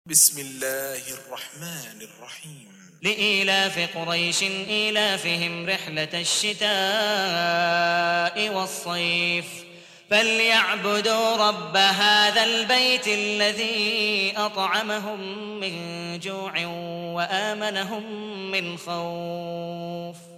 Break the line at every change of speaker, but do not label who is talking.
بسم الله الرحمن الرحيم.
لإيلاف قريش إيلافهم رحلة الشتاء والصيف فليعبدوا رب هذا البيت الذي أطعمهم من جوع وآمنهم من خوف.